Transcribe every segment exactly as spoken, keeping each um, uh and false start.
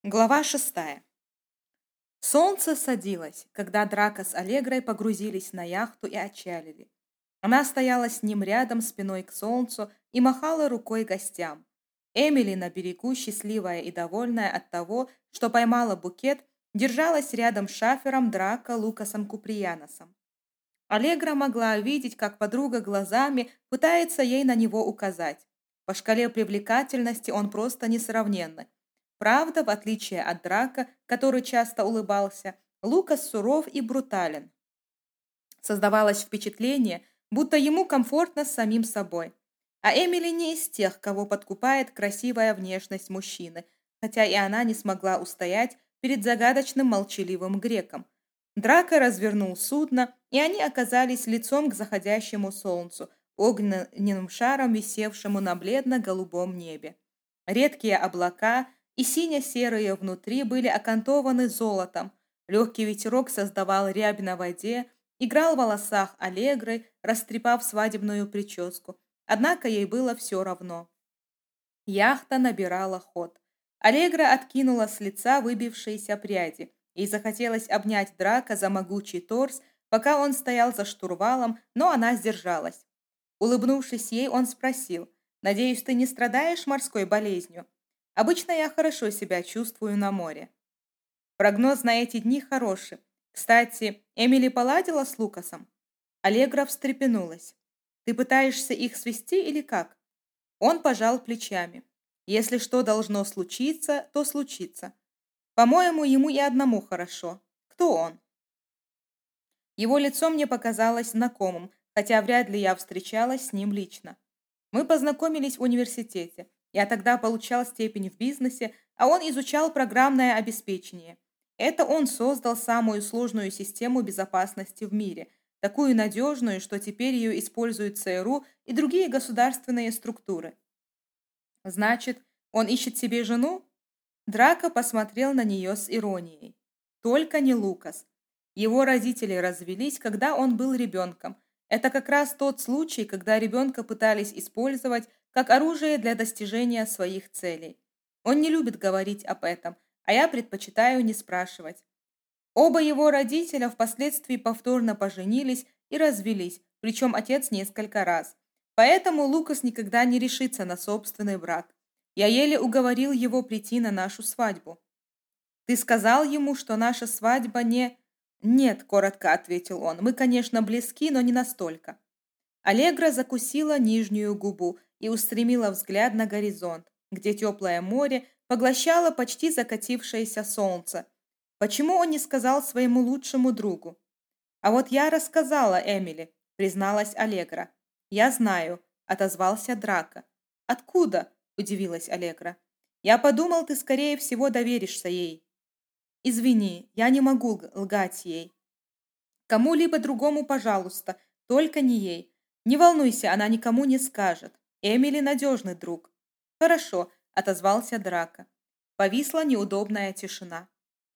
Глава шестая. Солнце садилось, когда Драко с Аллегрой погрузились на яхту и отчалили. Она стояла с ним рядом спиной к солнцу и махала рукой гостям. Эмили на берегу, счастливая и довольная от того, что поймала букет, держалась рядом с шафером Драко Лукасом Куприяносом. Аллегра могла видеть, как подруга глазами пытается ей на него указать. По шкале привлекательности он просто несравненный. Правда, в отличие от Драка, который часто улыбался, Лукас суров и брутален. Создавалось впечатление, будто ему комфортно с самим собой. А Эмили не из тех, кого подкупает красивая внешность мужчины, хотя и она не смогла устоять перед загадочным молчаливым греком. Драко развернул судно, и они оказались лицом к заходящему солнцу, огненным шаром, висевшему на бледно-голубом небе. Редкие облака и сине-серые внутри были окантованы золотом. Легкий ветерок создавал рябь на воде, играл в волосах Аллегры, растрепав свадебную прическу. Однако ей было все равно. Яхта набирала ход. Аллегра откинула с лица выбившиеся пряди. Ей захотелось обнять Драко за могучий торс, пока он стоял за штурвалом, но она сдержалась. Улыбнувшись ей, он спросил: «Надеюсь, ты не страдаешь морской болезнью? Обычно я хорошо себя чувствую на море». Прогноз на эти дни хороший. Кстати, Эмили поладила с Лукасом? Аллегра встрепенулась. «Ты пытаешься их свести или как?» Он пожал плечами. «Если что должно случиться, то случится. По-моему, ему и одному хорошо. Кто он?» Его лицо мне показалось знакомым, хотя вряд ли я встречалась с ним лично. Мы познакомились в университете. Я тогда получал степень в бизнесе, а он изучал программное обеспечение. Это он создал самую сложную систему безопасности в мире, такую надежную, что теперь ее используют ЦРУ и другие государственные структуры. «Значит, он ищет себе жену?» Драко посмотрел на нее с иронией. «Только не Лукас. Его родители развелись, когда он был ребенком. Это как раз тот случай, когда ребенка пытались использовать как оружие для достижения своих целей. Он не любит говорить об этом, а я предпочитаю не спрашивать. Оба его родителя впоследствии повторно поженились и развелись, причем отец несколько раз. Поэтому Лукас никогда не решится на собственный брак. Я еле уговорил его прийти на нашу свадьбу. «Ты сказал ему, что наша свадьба не...» «Нет», — коротко ответил он, — «мы, конечно, близки, но не настолько». Аллегра закусила нижнюю губу и устремила взгляд на горизонт, где теплое море поглощало почти закатившееся солнце. Почему он не сказал своему лучшему другу? «А вот я рассказала Эмили», — призналась Аллегра. «Я знаю», — отозвался Драко. «Откуда?» — удивилась Аллегра. «Я подумал, ты, скорее всего, доверишься ей». «Извини, я не могу лгать ей». «Кому-либо другому, пожалуйста, только не ей. Не волнуйся, она никому не скажет. Эмили надежный друг». «Хорошо», — отозвался Драко. Повисла неудобная тишина.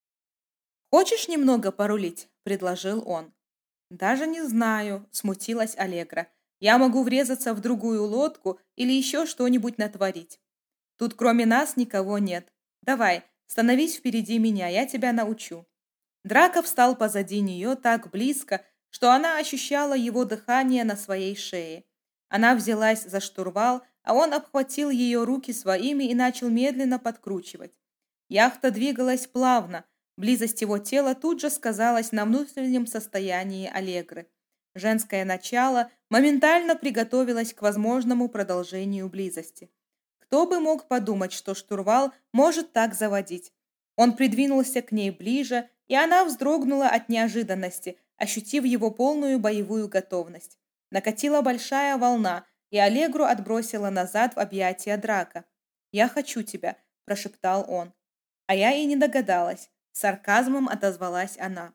«Хочешь немного порулить?» — предложил он. «Даже не знаю», — смутилась Аллегра. «Я могу врезаться в другую лодку или еще что-нибудь натворить. Тут кроме нас никого нет. Давай, становись впереди меня, я тебя научу». Драко встал позади нее так близко, что она ощущала его дыхание на своей шее. Она взялась за штурвал, а он обхватил ее руки своими и начал медленно подкручивать. Яхта двигалась плавно. Близость его тела тут же сказалась на внутреннем состоянии Аллегры. Женское начало моментально приготовилось к возможному продолжению близости. Кто бы мог подумать, что штурвал может так заводить? Он придвинулся к ней ближе, и она вздрогнула от неожиданности, ощутив его полную боевую готовность. Накатила большая волна, и Аллегру отбросила назад в объятия Драко. «Я хочу тебя», – прошептал он. «А я и не догадалась», – с сарказмом отозвалась она.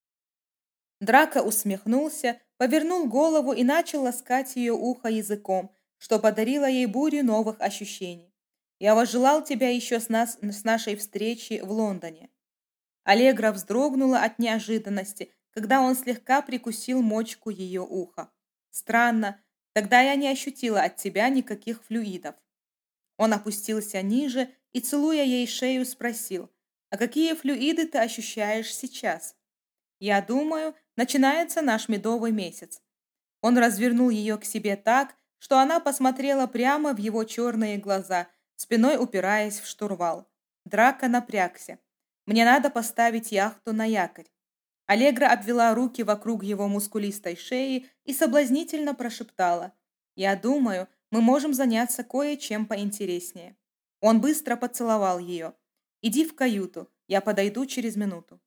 Драко усмехнулся, повернул голову и начал ласкать ее ухо языком, что подарило ей бурю новых ощущений. «Я возжелал тебя еще с, нас, с нашей встречи в Лондоне». Аллегра вздрогнула от неожиданности, когда он слегка прикусил мочку ее уха. «Странно, тогда я не ощутила от тебя никаких флюидов». Он опустился ниже и, целуя ей шею, спросил: А какие флюиды ты ощущаешь сейчас? Я думаю, начинается наш медовый месяц. Он развернул ее к себе так, что она посмотрела прямо в его черные глаза, спиной упираясь в штурвал. Драко напрягся. «Мне надо поставить яхту на якорь». Аллегра обвела руки вокруг его мускулистой шеи и соблазнительно прошептала: «Я думаю, мы можем заняться кое-чем поинтереснее». Он быстро поцеловал ее. «Иди в каюту, я подойду через минуту».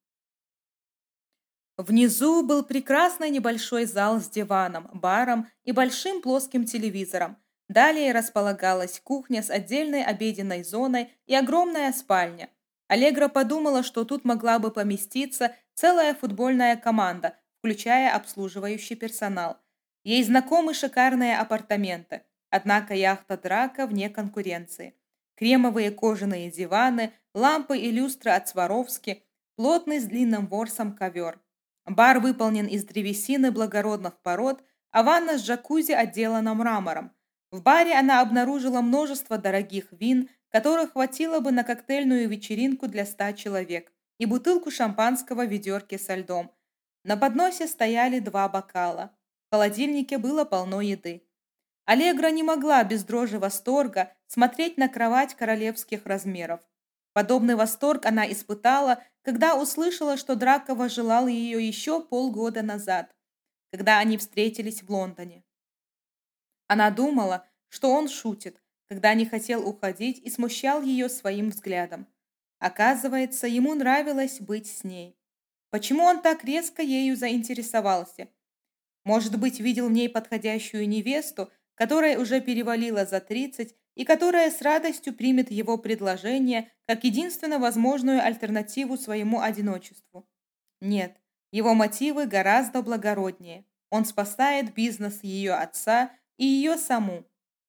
Внизу был прекрасный небольшой зал с диваном, баром и большим плоским телевизором. Далее располагалась кухня с отдельной обеденной зоной и огромная спальня. Аллегра подумала, что тут могла бы поместиться целая футбольная команда, включая обслуживающий персонал. Ей знакомы шикарные апартаменты, однако яхта Драко вне конкуренции. Кремовые кожаные диваны, лампы и люстры от Сваровски, плотный с длинным ворсом ковер. Бар выполнен из древесины благородных пород, а ванна с джакузи отделана мрамором. В баре она обнаружила множество дорогих вин, которых хватило бы на коктейльную вечеринку для ста человек, и бутылку шампанского в ведерке со льдом. На подносе стояли два бокала. В холодильнике было полно еды. Аллегра не могла без дрожи восторга смотреть на кровать королевских размеров. Подобный восторг она испытала, когда услышала, что Дракова желал ее еще полгода назад, когда они встретились в Лондоне. Она думала, что он шутит, когда не хотел уходить и смущал ее своим взглядом. Оказывается, ему нравилось быть с ней. Почему он так резко ею заинтересовался? Может быть, видел в ней подходящую невесту, которая уже перевалила за тридцать и которая с радостью примет его предложение как единственно возможную альтернативу своему одиночеству. Нет, его мотивы гораздо благороднее. Он спасает бизнес ее отца и ее саму.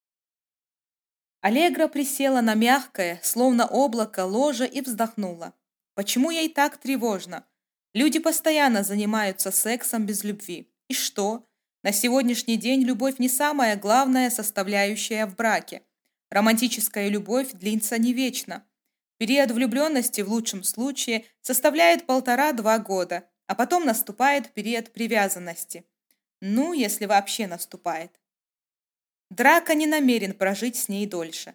Аллегра присела на мягкое, словно облако, ложе и вздохнула. Почему ей так тревожно? Люди постоянно занимаются сексом без любви. И что? На сегодняшний день любовь не самая главная составляющая в браке. Романтическая любовь длится не вечно. Период влюбленности в лучшем случае составляет полтора-два года, а потом наступает период привязанности. Ну, если вообще наступает. Драко не намерен прожить с ней дольше.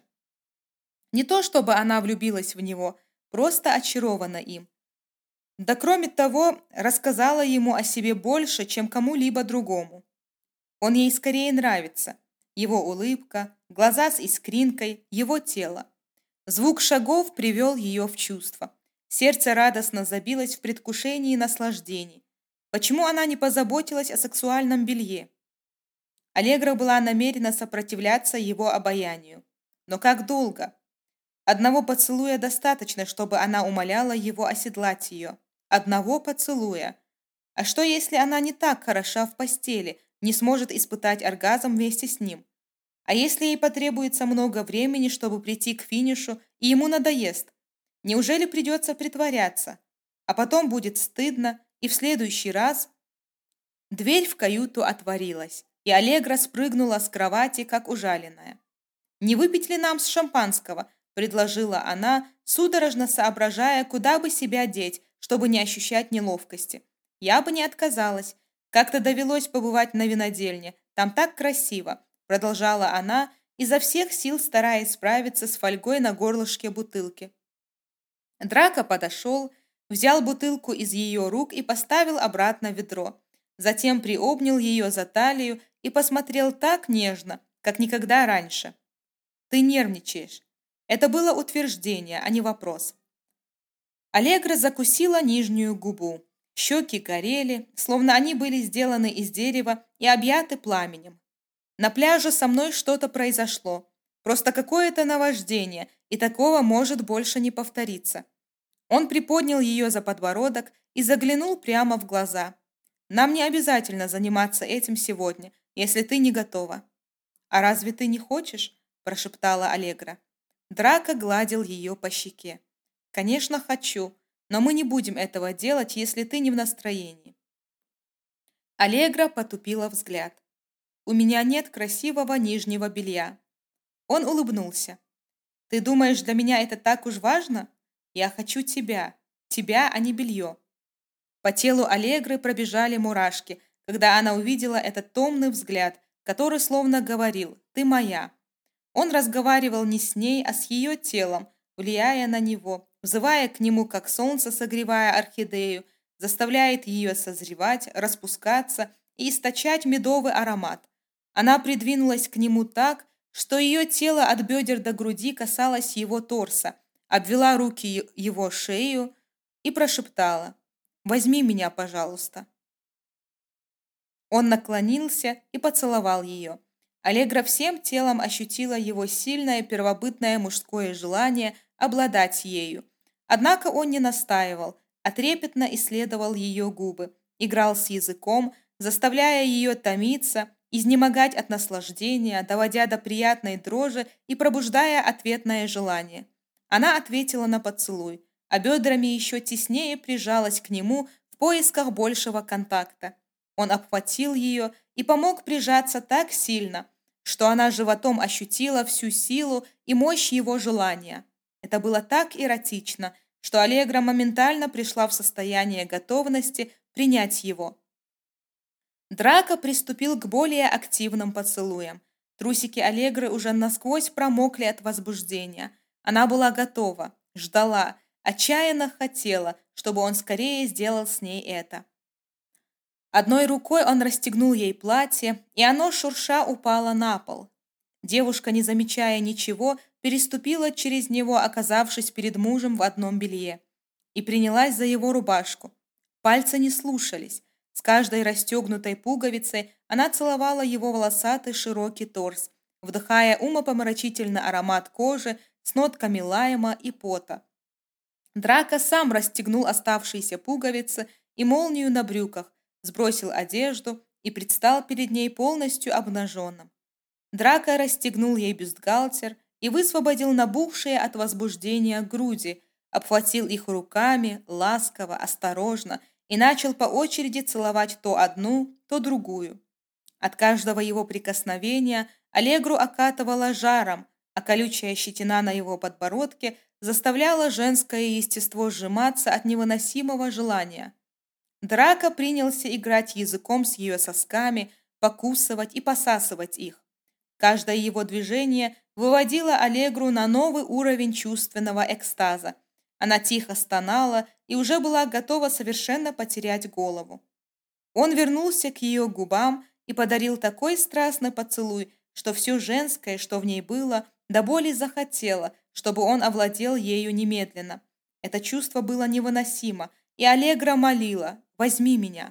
Не то чтобы она влюбилась в него, просто очарована им. Да кроме того, рассказала ему о себе больше, чем кому-либо другому. Он ей скорее нравится. Его улыбка, глаза с искринкой, его тело. Звук шагов привел ее в чувство. Сердце радостно забилось в предвкушении наслаждений. Почему она не позаботилась о сексуальном белье? Аллегра была намерена сопротивляться его обаянию. Но как долго? Одного поцелуя достаточно, чтобы она умоляла его оседлать ее. Одного поцелуя. А что, если она не так хороша в постели, не сможет испытать оргазм вместе с ним? А если ей потребуется много времени, чтобы прийти к финишу, и ему надоест? Неужели придется притворяться? А потом будет стыдно, и в следующий раз... Дверь в каюту отворилась, и Аллегра спрыгнула с кровати, как ужаленная. «Не выпить ли нам с шампанского?» – предложила она, судорожно соображая, куда бы себя деть, чтобы не ощущать неловкости. «Я бы не отказалась. Как-то довелось побывать на винодельне. Там так красиво», – продолжала она, изо всех сил стараясь справиться с фольгой на горлышке бутылки. Драко подошел, взял бутылку из ее рук и поставил обратно в ведро. Затем приобнял ее за талию и посмотрел так нежно, как никогда раньше. «Ты нервничаешь». Это было утверждение, а не вопрос. Аллегра закусила нижнюю губу. Щеки горели, словно они были сделаны из дерева и объяты пламенем. На пляже со мной что-то произошло. Просто какое-то наваждение, и такого может больше не повториться. Он приподнял ее за подбородок и заглянул прямо в глаза. «Нам не обязательно заниматься этим сегодня, если ты не готова». «А разве ты не хочешь?» – прошептала Аллегра. Драко гладил ее по щеке. «Конечно, хочу, но мы не будем этого делать, если ты не в настроении». Аллегра потупила взгляд. «У меня нет красивого нижнего белья». Он улыбнулся. «Ты думаешь, для меня это так уж важно? Я хочу тебя. Тебя, а не белье». По телу Аллегры пробежали мурашки, когда она увидела этот томный взгляд, который словно говорил «ты моя». Он разговаривал не с ней, а с ее телом, влияя на него, взывая к нему, как солнце, согревая орхидею, заставляет ее созревать, распускаться и источать медовый аромат. Она придвинулась к нему так, что ее тело от бедер до груди касалось его торса, обвела руки е- его шею и прошептала «Возьми меня, пожалуйста». Он наклонился и поцеловал ее. Аллегра всем телом ощутила его сильное первобытное мужское желание обладать ею. Однако он не настаивал, а трепетно исследовал ее губы, играл с языком, заставляя ее томиться, изнемогать от наслаждения, доводя до приятной дрожи и пробуждая ответное желание. Она ответила на поцелуй, а бедрами еще теснее прижалась к нему в поисках большего контакта. Он обхватил ее и помог прижаться так сильно, что она животом ощутила всю силу и мощь его желания. Это было так эротично, что Аллегра моментально пришла в состояние готовности принять его. Драко приступил к более активным поцелуям. Трусики Аллегры уже насквозь промокли от возбуждения. Она была готова, ждала, отчаянно хотела, чтобы он скорее сделал с ней это. Одной рукой он расстегнул ей платье, и оно, шурша, упало на пол. Девушка, не замечая ничего, переступила через него, оказавшись перед мужем в одном белье, и принялась за его рубашку. Пальцы не слушались. С каждой расстегнутой пуговицей она целовала его волосатый широкий торс, вдыхая умопомрачительный аромат кожи с нотками лайма и пота. Драко сам расстегнул оставшиеся пуговицы и молнию на брюках, сбросил одежду и предстал перед ней полностью обнаженным. Драко расстегнул ей бюстгальтер и высвободил набухшие от возбуждения груди, обхватил их руками, ласково, осторожно, и начал по очереди целовать то одну, то другую. От каждого его прикосновения Аллегру окатывала жаром, а колючая щетина на его подбородке заставляла женское естество сжиматься от невыносимого желания. Драко принялся играть языком с ее сосками, покусывать и посасывать их. Каждое его движение выводило Аллегру на новый уровень чувственного экстаза. Она тихо стонала и уже была готова совершенно потерять голову. Он вернулся к ее губам и подарил такой страстный поцелуй, что все женское, что в ней было, до боли захотело, чтобы он овладел ею немедленно. Это чувство было невыносимо, и Аллегра молила «Возьми меня».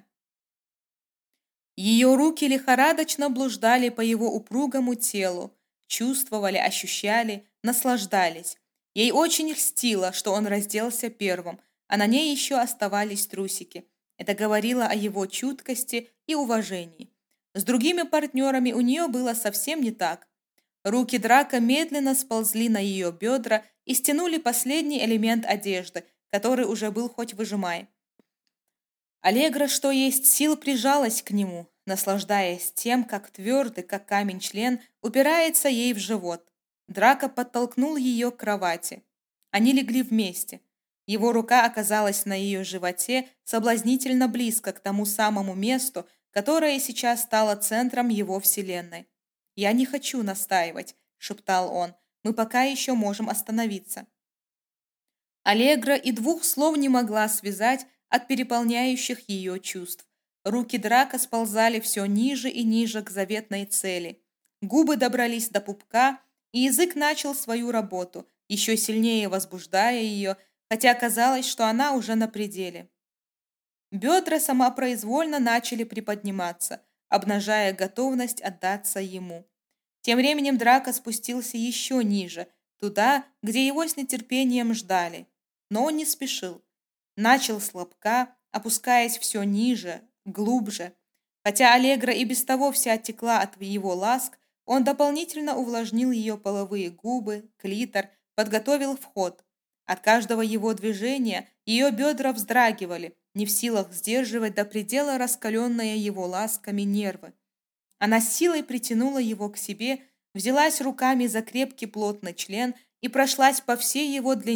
Ее руки лихорадочно блуждали по его упругому телу, чувствовали, ощущали, наслаждались. Ей очень льстило, что он разделся первым, а на ней еще оставались трусики. Это говорило о его чуткости и уважении. С другими партнерами у нее было совсем не так. Руки Драко медленно сползли на ее бедра и стянули последний элемент одежды, который уже был хоть выжимай. Аллегра, что есть сил, прижалась к нему, наслаждаясь тем, как твердый, как камень член, упирается ей в живот. Драко подтолкнул ее к кровати. Они легли вместе. Его рука оказалась на ее животе соблазнительно близко к тому самому месту, которое сейчас стало центром его вселенной. «Я не хочу настаивать», — шептал он, — «мы пока еще можем остановиться». Аллегра и двух слов не могла связать от переполняющих ее чувств. Руки Драко сползали все ниже и ниже к заветной цели. Губы добрались до пупка, и язык начал свою работу, еще сильнее возбуждая ее, хотя казалось, что она уже на пределе. Бедра самопроизвольно начали приподниматься, обнажая готовность отдаться ему. Тем временем Драко спустился еще ниже, туда, где его с нетерпением ждали. Но он не спешил. Начал с лобка, опускаясь все ниже, глубже. Хотя Аллегра и без того вся оттекла от его ласк, он дополнительно увлажнил ее половые губы, клитор, подготовил вход. От каждого его движения ее бедра вздрагивали, не в силах сдерживать до предела раскаленные его ласками нервы. Она силой притянула его к себе, взялась руками за крепкий плотный член и прошлась по всей его длине,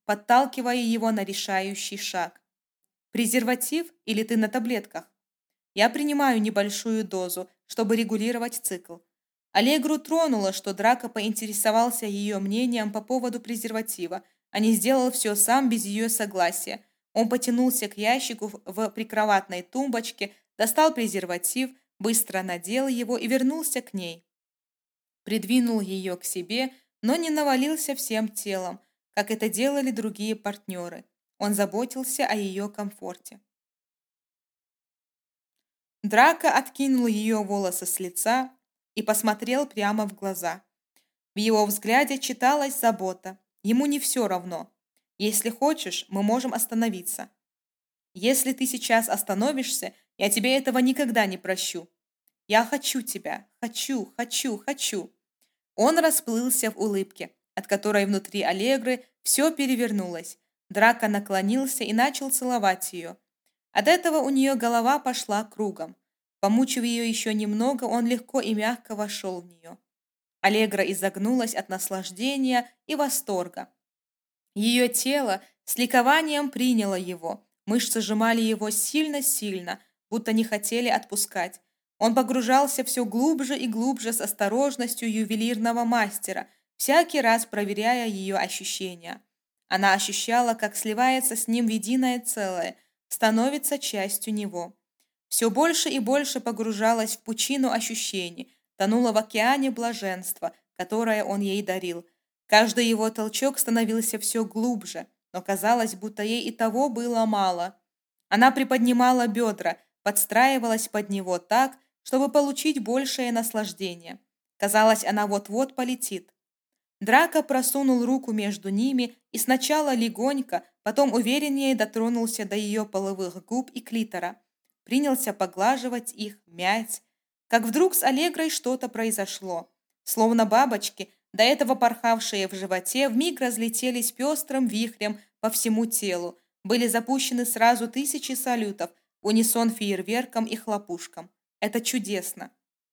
подталкивая его на решающий шаг. «Презерватив или ты на таблетках?» «Я принимаю небольшую дозу, чтобы регулировать цикл». Аллегру тронуло, что Драко поинтересовался ее мнением по поводу презерватива, а не сделал все сам без ее согласия. Он потянулся к ящику в в прикроватной тумбочке, достал презерватив, быстро надел его и вернулся к ней. Придвинул ее к себе, но не навалился всем телом, как это делали другие партнеры. Он заботился о ее комфорте. Драко откинул ее волосы с лица и посмотрел прямо в глаза. В его взгляде читалась забота. Ему не все равно. «Если хочешь, мы можем остановиться. Если ты сейчас остановишься, я тебе этого никогда не прощу. Я хочу тебя. Хочу, хочу, хочу». Он расплылся в улыбке, от которой внутри Аллегры все перевернулось. Драко наклонился и начал целовать ее. От этого у нее голова пошла кругом. Помучив ее еще немного, он легко и мягко вошел в нее. Аллегра изогнулась от наслаждения и восторга. Ее тело с ликованием приняло его. Мышцы сжимали его сильно-сильно, будто не хотели отпускать. Он погружался все глубже и глубже с осторожностью ювелирного мастера, всякий раз проверяя ее ощущения. Она ощущала, как сливается с ним в единое целое, становится частью него. Все больше и больше погружалась в пучину ощущений, тонула в океане блаженства, которое он ей дарил. Каждый его толчок становился все глубже, но казалось, будто ей и того было мало. Она приподнимала бедра, подстраивалась под него так, чтобы получить большее наслаждение. Казалось, она вот-вот полетит. Драко просунул руку между ними и сначала легонько, потом увереннее дотронулся до ее половых губ и клитора. Принялся поглаживать их, мять. Как вдруг с Аллегрой что-то произошло. Словно бабочки, до этого порхавшие в животе, вмиг разлетелись пестрым вихрем по всему телу. Были запущены сразу тысячи салютов, в унисон фейерверкам и хлопушкам. Это чудесно.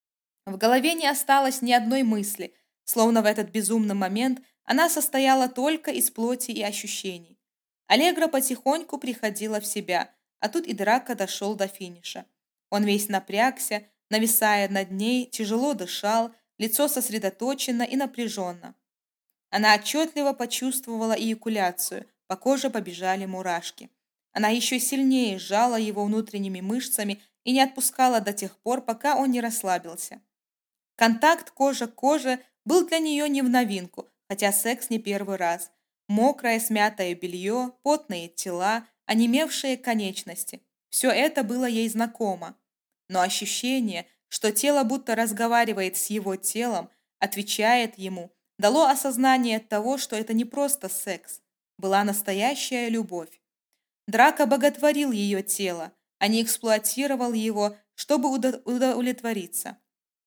В голове не осталось ни одной мысли, словно в этот безумный момент она состояла только из плоти и ощущений. Аллегра потихоньку приходила в себя, а тут и Драко дошел до финиша. Он весь напрягся, нависая над ней, тяжело дышал, лицо сосредоточено и напряженно. Она отчетливо почувствовала эякуляцию, по коже побежали мурашки. Она еще сильнее сжала его внутренними мышцами и не отпускала до тех пор, пока он не расслабился. Контакт кожа к коже был для нее не в новинку, хотя секс не первый раз. Мокрое смятое белье, потные тела, онемевшие конечности. Все это было ей знакомо. Но ощущение, что тело будто разговаривает с его телом, отвечает ему, дало осознание того, что это не просто секс. Была настоящая любовь. Драко боготворил ее тело, а не эксплуатировал его, чтобы удовлетвориться.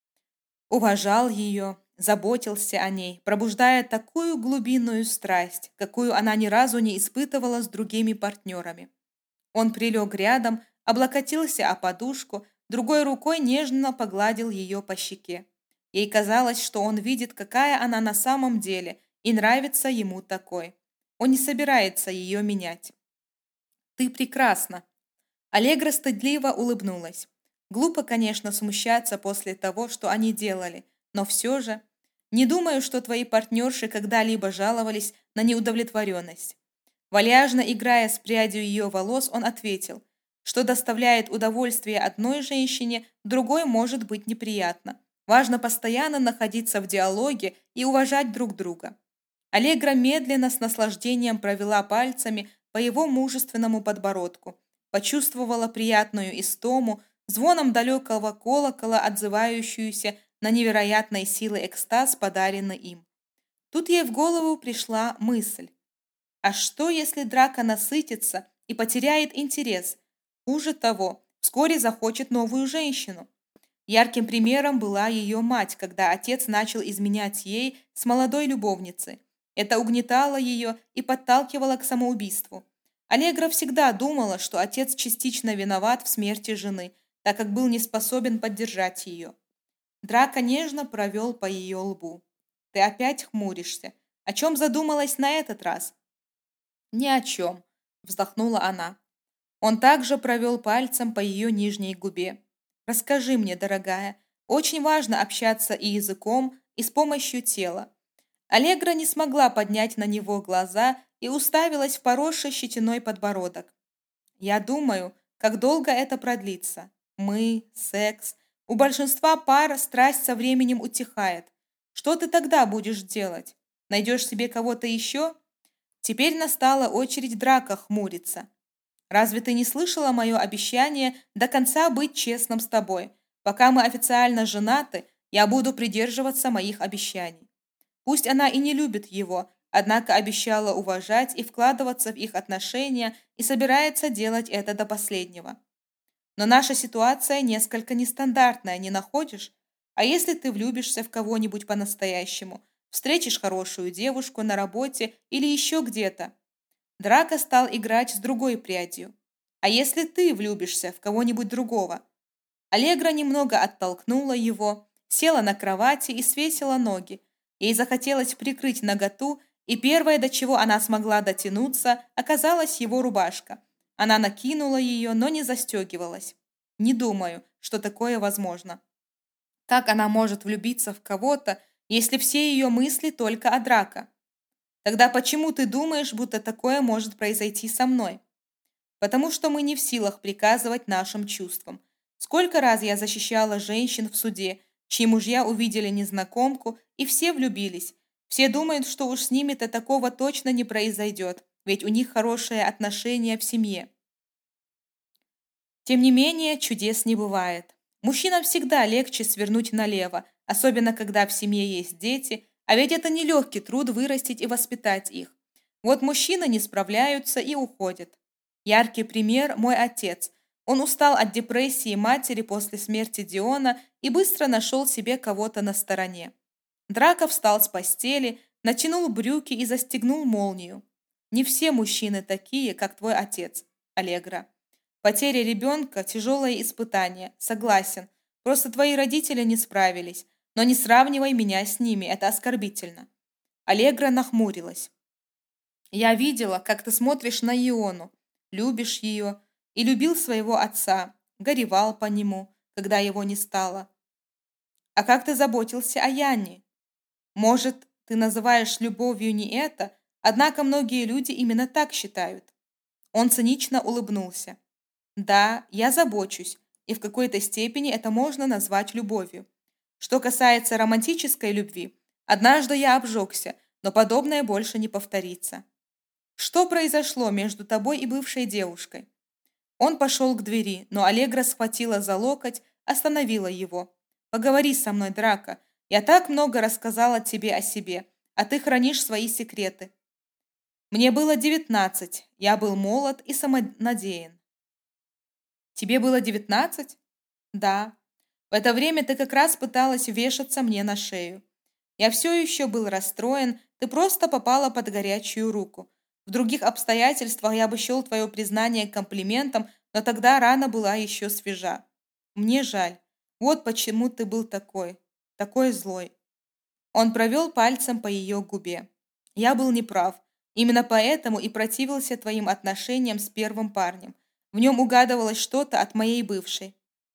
Уважал ее, заботился о ней, пробуждая такую глубинную страсть, какую она ни разу не испытывала с другими партнерами. Он прилег рядом, облокотился о подушку, другой рукой нежно погладил ее по щеке. Ей казалось, что он видит, какая она на самом деле, и нравится ему такой. Он не собирается ее менять. «Ты прекрасна!» Аллегра стыдливо улыбнулась. Глупо, конечно, смущаться после того, что они делали, но все же... Не думаю, что твои партнерши когда-либо жаловались на неудовлетворенность. Вальяжно играя с прядью ее волос, он ответил, что доставляет удовольствие одной женщине, другой может быть неприятно. Важно постоянно находиться в диалоге и уважать друг друга. Аллегра медленно с наслаждением провела пальцами по его мужественному подбородку, почувствовала приятную истому, звоном далекого колокола, отзывающуюся на невероятной силы экстаз, подаренный им. Тут ей в голову пришла мысль. А что, если Драко насытится и потеряет интерес? Хуже того, вскоре захочет новую женщину. Ярким примером была ее мать, когда отец начал изменять ей с молодой любовницей. Это угнетало ее и подталкивало к самоубийству. Аллегра всегда думала, что отец частично виноват в смерти жены, так как был не способен поддержать ее. Драко нежно провел по ее лбу. «Ты опять хмуришься. О чем задумалась на этот раз?» «Ни о чем», — вздохнула она. Он также провел пальцем по ее нижней губе. «Расскажи мне, дорогая, очень важно общаться и языком, и с помощью тела». Аллегра не смогла поднять на него глаза и уставилась в поросший щетиной подбородок. «Я думаю, как долго это продлится. Мы, секс. У большинства пар страсть со временем утихает. Что ты тогда будешь делать? Найдешь себе кого-то еще?» Теперь настала очередь Драка хмуриться. «Разве ты не слышала мое обещание до конца быть честным с тобой? Пока мы официально женаты, я буду придерживаться моих обещаний». Пусть она и не любит его, однако обещала уважать и вкладываться в их отношения и собирается делать это до последнего. Но наша ситуация несколько нестандартная, не находишь? А если ты влюбишься в кого-нибудь по-настоящему, встретишь хорошую девушку на работе или еще где-то? Драко стал играть с другой прядью. А если ты влюбишься в кого-нибудь другого? Аллегра немного оттолкнула его, села на кровати и свесила ноги. Ей захотелось прикрыть наготу, и первое, до чего она смогла дотянуться, оказалась его рубашка. Она накинула ее, но не застегивалась. Не думаю, что такое возможно. Как она может влюбиться в кого-то, если все ее мысли только о Драко? Тогда почему ты думаешь, будто такое может произойти со мной? Потому что мы не в силах приказывать нашим чувствам. Сколько раз я защищала женщин в суде, чьи мужья увидели незнакомку, и все влюбились. Все думают, что уж с ними-то такого точно не произойдет, ведь у них хорошие отношения в семье. Тем не менее, чудес не бывает. Мужчинам всегда легче свернуть налево, особенно когда в семье есть дети, а ведь это нелегкий труд вырастить и воспитать их. Вот мужчины не справляются и уходят. Яркий пример – мой отец. Он устал от депрессии матери после смерти Диона и быстро нашел себе кого-то на стороне. Драко встал с постели, натянул брюки и застегнул молнию. Не все мужчины такие, как твой отец, Аллегра. Потеря ребенка – тяжелое испытание, согласен. Просто твои родители не справились. Но не сравнивай меня с ними, это оскорбительно. Аллегра нахмурилась. Я видела, как ты смотришь на Иону, любишь ее, и любил своего отца, горевал по нему, когда его не стало. А как ты заботился о Яне? Может, ты называешь любовью не это, однако многие люди именно так считают. Он цинично улыбнулся. Да, я забочусь, и в какой-то степени это можно назвать любовью. Что касается романтической любви, однажды я обжегся, но подобное больше не повторится. Что произошло между тобой и бывшей девушкой? Он пошел к двери, но Аллегра схватила за локоть, остановила его. Поговори со мной, Драко. Я так много рассказала тебе о себе, а ты хранишь свои секреты. Мне было девятнадцать, я был молод и самонадеян. Тебе было девятнадцать? Да. В это время ты как раз пыталась вешаться мне на шею. Я все еще был расстроен, ты просто попала под горячую руку. В других обстоятельствах я бы счел твое признание комплиментом, но тогда рана была еще свежа. Мне жаль. Вот почему ты был такой, такой злой. Он провел пальцем по ее губе. Я был неправ. Именно поэтому и противился твоим отношениям с первым парнем. В нем угадывалось что-то от моей бывшей.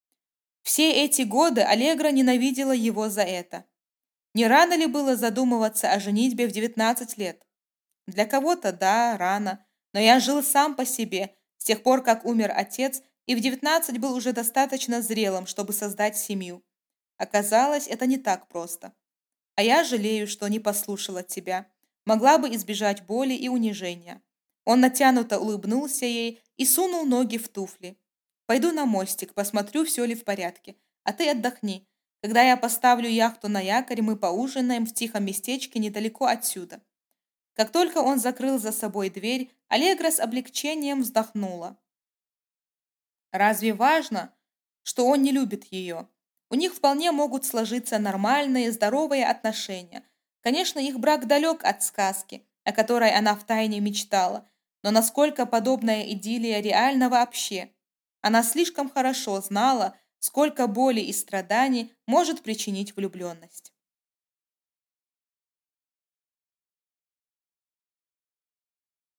Все эти годы Аллегра ненавидела его за это. Не рано ли было задумываться о женитьбе в девятнадцать лет? Для кого-то, да, рано, но я жил сам по себе, с тех пор, как умер отец, и в девятнадцать был уже достаточно зрелым, чтобы создать семью. Оказалось, это не так просто. А я жалею, что не послушала тебя. Могла бы избежать боли и унижения. Он натянуто улыбнулся ей и сунул ноги в туфли. Пойду на мостик, посмотрю, все ли в порядке. А ты отдохни. Когда я поставлю яхту на якорь, мы поужинаем в тихом местечке недалеко отсюда. Как только он закрыл за собой дверь, Аллегра с облегчением вздохнула. Разве важно, что он не любит ее? У них вполне могут сложиться нормальные, здоровые отношения. Конечно, их брак далек от сказки, о которой она втайне мечтала, но насколько подобная идиллия реальна вообще? Она слишком хорошо знала, сколько боли и страданий может причинить влюбленность.